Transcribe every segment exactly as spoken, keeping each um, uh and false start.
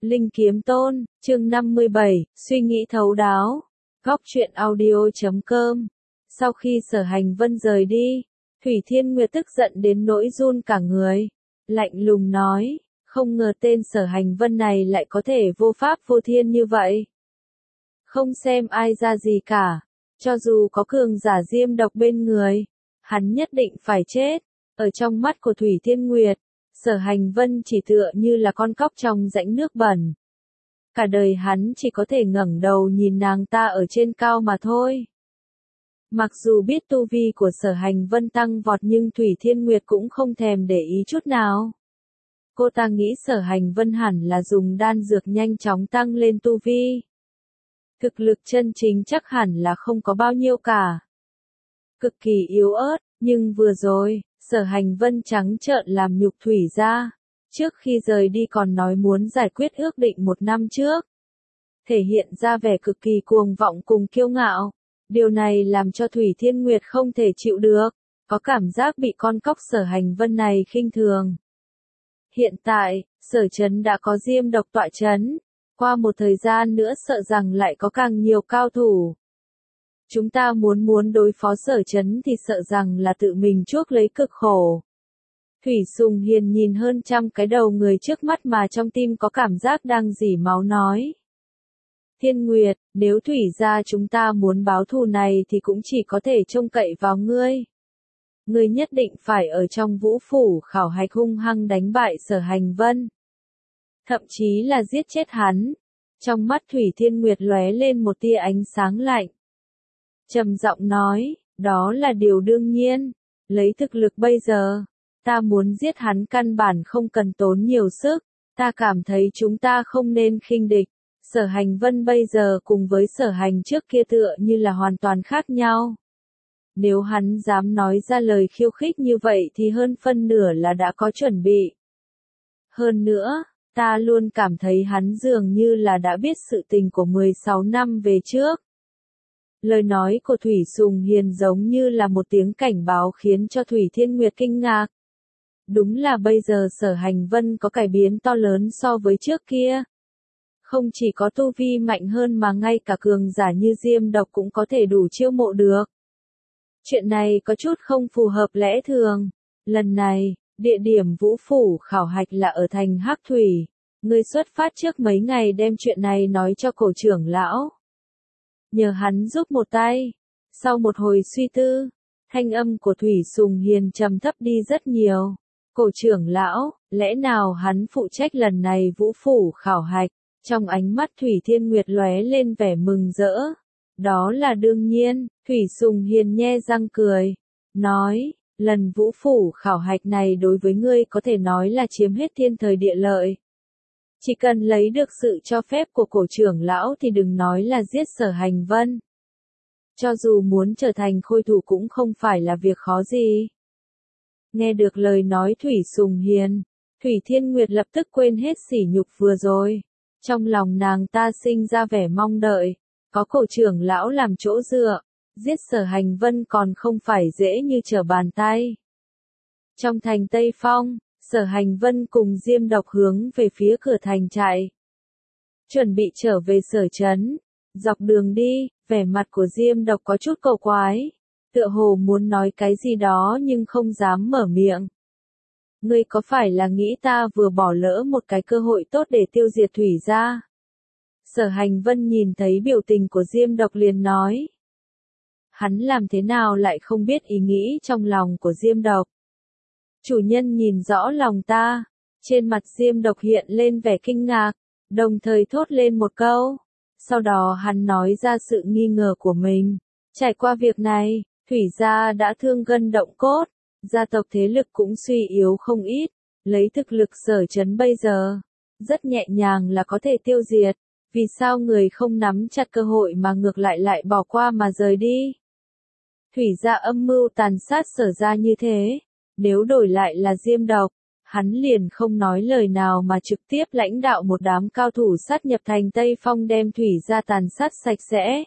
Linh Kiếm Tôn, chương năm mươi bảy, suy nghĩ thấu đáo. Góc truyện audio chấm com. Sau khi Sở Hành Vân rời đi, Thủy Thiên Nguyệt tức giận đến nỗi run cả người. Lạnh lùng nói, không ngờ tên Sở Hành Vân này lại có thể vô pháp vô thiên như vậy. Không xem ai ra gì cả, cho dù có cường giả diêm độc bên người, hắn nhất định phải chết. Ở trong mắt của Thủy Thiên Nguyệt, Sở Hành Vân chỉ tựa như là con cóc trong rãnh nước bẩn. Cả đời hắn chỉ có thể ngẩng đầu nhìn nàng ta ở trên cao mà thôi. Mặc dù biết tu vi của Sở Hành Vân tăng vọt nhưng Thủy Thiên Nguyệt cũng không thèm để ý chút nào. Cô ta nghĩ Sở Hành Vân hẳn là dùng đan dược nhanh chóng tăng lên tu vi. Thực lực chân chính chắc hẳn là không có bao nhiêu cả. Cực kỳ yếu ớt, nhưng vừa rồi, Sở Hành Vân trắng trợn làm nhục Thủy gia. Trước khi rời đi còn nói muốn giải quyết ước định một năm trước. Thể hiện ra vẻ cực kỳ cuồng vọng cùng kiêu ngạo. Điều này làm cho Thủy Thiên Nguyệt không thể chịu được, có cảm giác bị con cóc Sở Hành Vân này khinh thường. Hiện tại, Sở Trấn đã có diêm độc tọa trấn. Qua một thời gian nữa sợ rằng lại có càng nhiều cao thủ. Chúng ta muốn muốn đối phó Sở Trấn thì sợ rằng là tự mình chuốc lấy cực khổ. Thủy Sùng Hiền nhìn hơn trăm cái đầu người trước mắt mà trong tim có cảm giác đang rỉ máu nói. Thiên Nguyệt, nếu Thủy gia chúng ta muốn báo thù này thì cũng chỉ có thể trông cậy vào ngươi. Ngươi nhất định phải ở trong vũ phủ khảo hạch hung hăng đánh bại Sở Hành Vân. Thậm chí là giết chết hắn. Trong mắt Thủy Thiên Nguyệt lóe lên một tia ánh sáng lạnh. Trầm giọng nói, đó là điều đương nhiên. Lấy thực lực bây giờ, ta muốn giết hắn căn bản không cần tốn nhiều sức. Ta cảm thấy chúng ta không nên khinh địch. Sở Hành Vân bây giờ cùng với Sở Hành trước kia tựa như là hoàn toàn khác nhau. Nếu hắn dám nói ra lời khiêu khích như vậy thì hơn phân nửa là đã có chuẩn bị. Hơn nữa, ta luôn cảm thấy hắn dường như là đã biết sự tình của mười sáu năm về trước. Lời nói của Thủy Sùng Hiền giống như là một tiếng cảnh báo khiến cho Thủy Thiên Nguyệt kinh ngạc. Đúng là bây giờ Sở Hành Vân có cải biến to lớn so với trước kia. Không chỉ có tu vi mạnh hơn mà ngay cả cường giả như diêm độc cũng có thể đủ chiêu mộ được. Chuyện này có chút không phù hợp lẽ thường. Lần này, địa điểm vũ phủ khảo hạch là ở thành Hắc Thủy. Ngươi xuất phát trước mấy ngày đem chuyện này nói cho cổ trưởng lão. Nhờ hắn giúp một tay. Sau một hồi suy tư, thanh âm của Thủy Sùng Hiền trầm thấp đi rất nhiều. Cổ trưởng lão, lẽ nào hắn phụ trách lần này vũ phủ khảo hạch? Trong ánh mắt Thủy Thiên Nguyệt lóe lên vẻ mừng rỡ. Đó là đương nhiên, Thủy Sùng Hiền nhe răng cười. Nói, lần vũ phủ khảo hạch này đối với ngươi có thể nói là chiếm hết thiên thời địa lợi. Chỉ cần lấy được sự cho phép của cổ trưởng lão thì đừng nói là giết Sở Hành Vân. Cho dù muốn trở thành khôi thủ cũng không phải là việc khó gì. Nghe được lời nói Thủy Sùng Hiền, Thủy Thiên Nguyệt lập tức quên hết sỉ nhục vừa rồi. Trong lòng nàng ta sinh ra vẻ mong đợi, có cổ trưởng lão làm chỗ dựa, giết Sở Hành Vân còn không phải dễ như trở bàn tay. Trong thành Tây Phong, Sở Hành Vân cùng diêm độc hướng về phía cửa thành chạy. Chuẩn bị trở về Sở Trấn. Dọc đường đi, vẻ mặt của diêm độc có chút cầu quái. Tựa hồ muốn nói cái gì đó nhưng không dám mở miệng. Ngươi có phải là nghĩ ta vừa bỏ lỡ một cái cơ hội tốt để tiêu diệt Thủy gia? Sở Hành Vân nhìn thấy biểu tình của diêm độc liền nói. Hắn làm thế nào lại không biết ý nghĩ trong lòng của diêm độc? Chủ nhân nhìn rõ lòng ta. Trên mặt diêm độc hiện lên vẻ kinh ngạc, đồng thời thốt lên một câu. Sau đó hắn nói ra sự nghi ngờ của mình. Trải qua việc này, Thủy gia đã thương gân động cốt. Gia tộc thế lực cũng suy yếu không ít. Lấy thực lực Sở Trấn bây giờ, rất nhẹ nhàng là có thể tiêu diệt. Vì sao người không nắm chặt cơ hội mà ngược lại lại bỏ qua mà rời đi? Thủy gia âm mưu tàn sát Sở gia như thế. Nếu đổi lại là diêm độc, hắn liền không nói lời nào mà trực tiếp lãnh đạo một đám cao thủ sát nhập thành Tây Phong đem Thủy gia tàn sát sạch sẽ.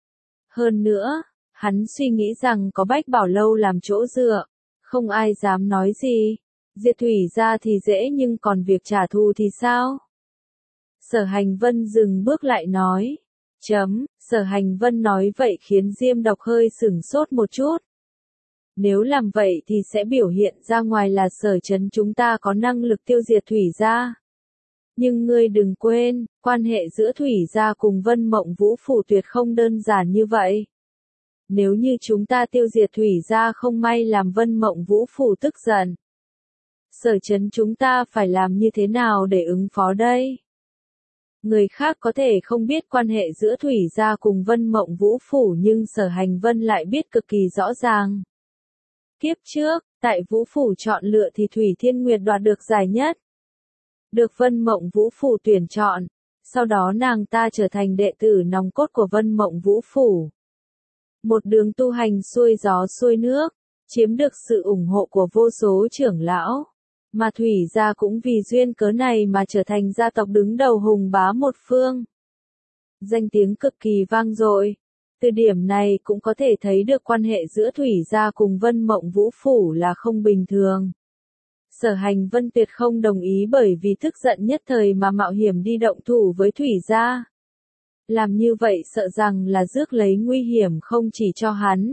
Hơn nữa, hắn suy nghĩ rằng có Bách Bảo Lâu làm chỗ dựa, không ai dám nói gì. Diệt Thủy gia thì dễ nhưng còn việc trả thù thì sao? Sở Hành Vân dừng bước lại nói. Chấm, Sở Hành Vân nói vậy khiến Diêm Độc hơi sửng sốt một chút. Nếu làm vậy thì sẽ biểu hiện ra ngoài là Sở Trấn chúng ta có năng lực tiêu diệt Thủy gia. Nhưng ngươi đừng quên, quan hệ giữa Thủy gia cùng Vân Mộng Vũ Phủ tuyệt không đơn giản như vậy. Nếu như chúng ta tiêu diệt Thủy gia không may làm Vân Mộng Vũ Phủ tức giận. Sở Trấn chúng ta phải làm như thế nào để ứng phó đây? Người khác có thể không biết quan hệ giữa Thủy gia cùng Vân Mộng Vũ Phủ nhưng Sở Hành Vân lại biết cực kỳ rõ ràng. Kiếp trước, tại Vũ Phủ chọn lựa thì Thủy Thiên Nguyệt đoạt được giải nhất. Được Vân Mộng Vũ Phủ tuyển chọn, sau đó nàng ta trở thành đệ tử nòng cốt của Vân Mộng Vũ Phủ. Một đường tu hành xuôi gió xuôi nước, chiếm được sự ủng hộ của vô số trưởng lão. Mà Thủy gia cũng vì duyên cớ này mà trở thành gia tộc đứng đầu hùng bá một phương. Danh tiếng cực kỳ vang dội. Từ điểm này cũng có thể thấy được quan hệ giữa Thủy gia cùng Vân Mộng Vũ Phủ là không bình thường. Sở Hành Vân tuyệt không đồng ý bởi vì tức giận nhất thời mà mạo hiểm đi động thủ với Thủy gia. Làm như vậy sợ rằng là rước lấy nguy hiểm không chỉ cho hắn,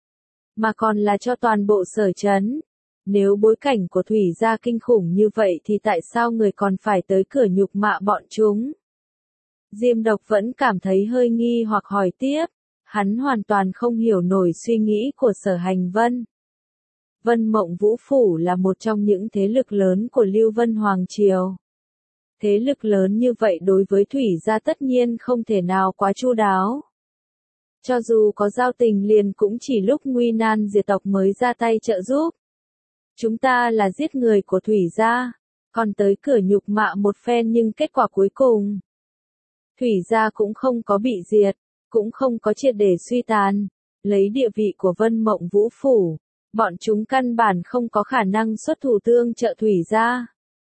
mà còn là cho toàn bộ Sở Trấn. Nếu bối cảnh của Thủy gia kinh khủng như vậy thì tại sao người còn phải tới cửa nhục mạ bọn chúng? Diêm Độc vẫn cảm thấy hơi nghi hoặc hỏi tiếp, hắn hoàn toàn không hiểu nổi suy nghĩ của Sở Hành Vân. Vân Mộng Vũ Phủ là một trong những thế lực lớn của Lưu Vân Hoàng Triều. Thế lực lớn như vậy đối với Thủy gia tất nhiên không thể nào quá chu đáo. Cho dù có giao tình liền cũng chỉ lúc nguy nan diệt tộc mới ra tay trợ giúp. Chúng ta là giết người của Thủy gia, còn tới cửa nhục mạ một phen nhưng kết quả cuối cùng. Thủy gia cũng không có bị diệt, cũng không có triệt để suy tàn, lấy địa vị của Vân Mộng Vũ Phủ, bọn chúng căn bản không có khả năng xuất thủ tương trợ Thủy gia.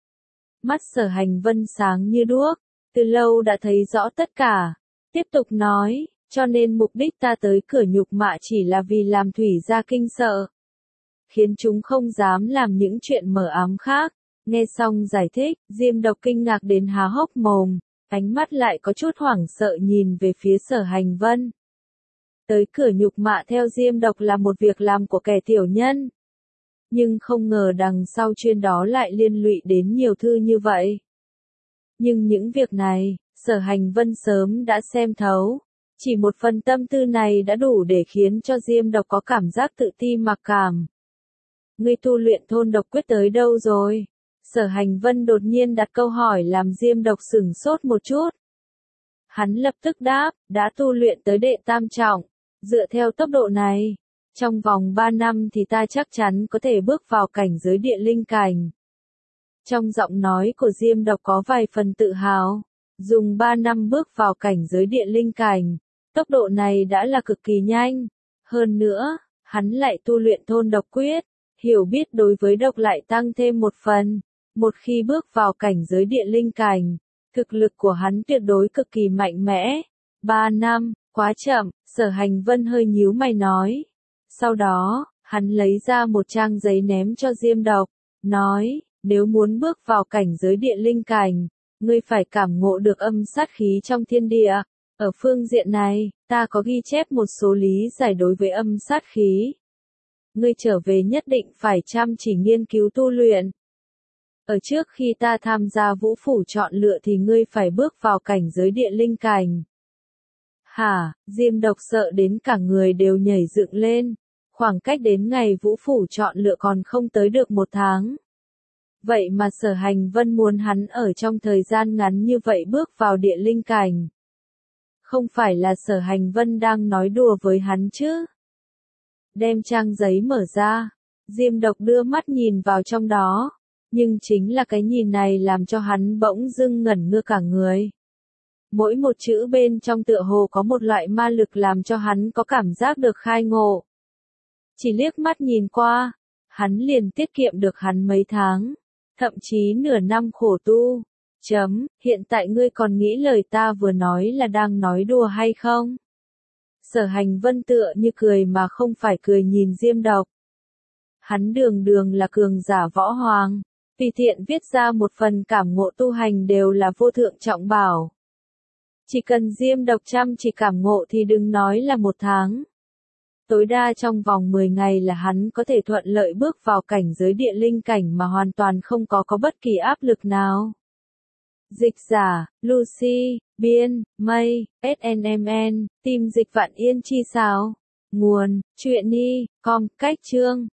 Mắt Sở Hành Vân sáng như đuốc, từ lâu đã thấy rõ tất cả, tiếp tục nói, cho nên mục đích ta tới cửa nhục mạ chỉ là vì làm Thủy gia kinh sợ. Khiến chúng không dám làm những chuyện mờ ám khác. Nghe xong giải thích, Diêm Độc kinh ngạc đến há hốc mồm, ánh mắt lại có chút hoảng sợ nhìn về phía Sở Hành Vân. Tới cửa nhục mạ theo Diêm Độc là một việc làm của kẻ tiểu nhân. Nhưng không ngờ đằng sau chuyên đó lại liên lụy đến nhiều thư như vậy. Nhưng những việc này, Sở Hành Vân sớm đã xem thấu. Chỉ một phần tâm tư này đã đủ để khiến cho Diêm Độc có cảm giác tự ti mặc cảm. Ngươi tu luyện thôn độc quyết tới đâu rồi? Sở Hành Vân đột nhiên đặt câu hỏi làm Diêm Độc sửng sốt một chút. Hắn lập tức đáp, đã tu luyện tới đệ tam trọng. Dựa theo tốc độ này, trong vòng ba năm thì ta chắc chắn có thể bước vào cảnh giới địa linh cảnh. Trong giọng nói của Diêm Độc có vài phần tự hào. Dùng ba năm bước vào cảnh giới địa linh cảnh. Tốc độ này đã là cực kỳ nhanh. Hơn nữa, hắn lại tu luyện thôn độc quyết. Hiểu biết đối với độc lại tăng thêm một phần. Một khi bước vào cảnh giới địa linh cảnh, thực lực của hắn tuyệt đối cực kỳ mạnh mẽ. Ba năm, quá chậm, Sở Hành Vân hơi nhíu mày nói. Sau đó, hắn lấy ra một trang giấy ném cho Diêm Độc, nói, nếu muốn bước vào cảnh giới địa linh cảnh, ngươi phải cảm ngộ được âm sát khí trong thiên địa. Ở phương diện này, ta có ghi chép một số lý giải đối với âm sát khí. Ngươi trở về nhất định phải chăm chỉ nghiên cứu tu luyện. Ở trước khi ta tham gia Vũ Phủ chọn lựa thì ngươi phải bước vào cảnh giới địa linh cảnh. Hả, Diêm Độc sợ đến cả người đều nhảy dựng lên. Khoảng cách đến ngày Vũ Phủ chọn lựa còn không tới được một tháng. Vậy mà Sở Hành Vân muốn hắn ở trong thời gian ngắn như vậy bước vào địa linh cảnh. Không phải là Sở Hành Vân đang nói đùa với hắn chứ? Đem trang giấy mở ra, Diêm Độc đưa mắt nhìn vào trong đó. Nhưng chính là cái nhìn này làm cho hắn bỗng dưng ngẩn ngơ cả người. Mỗi một chữ bên trong tựa hồ có một loại ma lực làm cho hắn có cảm giác được khai ngộ. Chỉ liếc mắt nhìn qua, hắn liền tiết kiệm được hắn mấy tháng, thậm chí nửa năm khổ tu. Chấm, hiện tại ngươi còn nghĩ lời ta vừa nói là đang nói đùa hay không? Sở Hành Vân tựa như cười mà không phải cười nhìn Diêm Độc. Hắn đường đường là cường giả võ hoàng, Vì thiện viết ra một phần cảm ngộ tu hành đều là vô thượng trọng bảo. Chỉ cần Diêm Độc chăm chỉ cảm ngộ thì đừng nói là một tháng. Tối đa trong vòng mười ngày là hắn có thể thuận lợi bước vào cảnh giới địa linh cảnh mà hoàn toàn không có có bất kỳ áp lực nào. Dịch giả, Lucy, biên, Mây, ét en em en, tìm dịch Vạn Yên chi sao. Nguồn, truyện y, com, cách chương.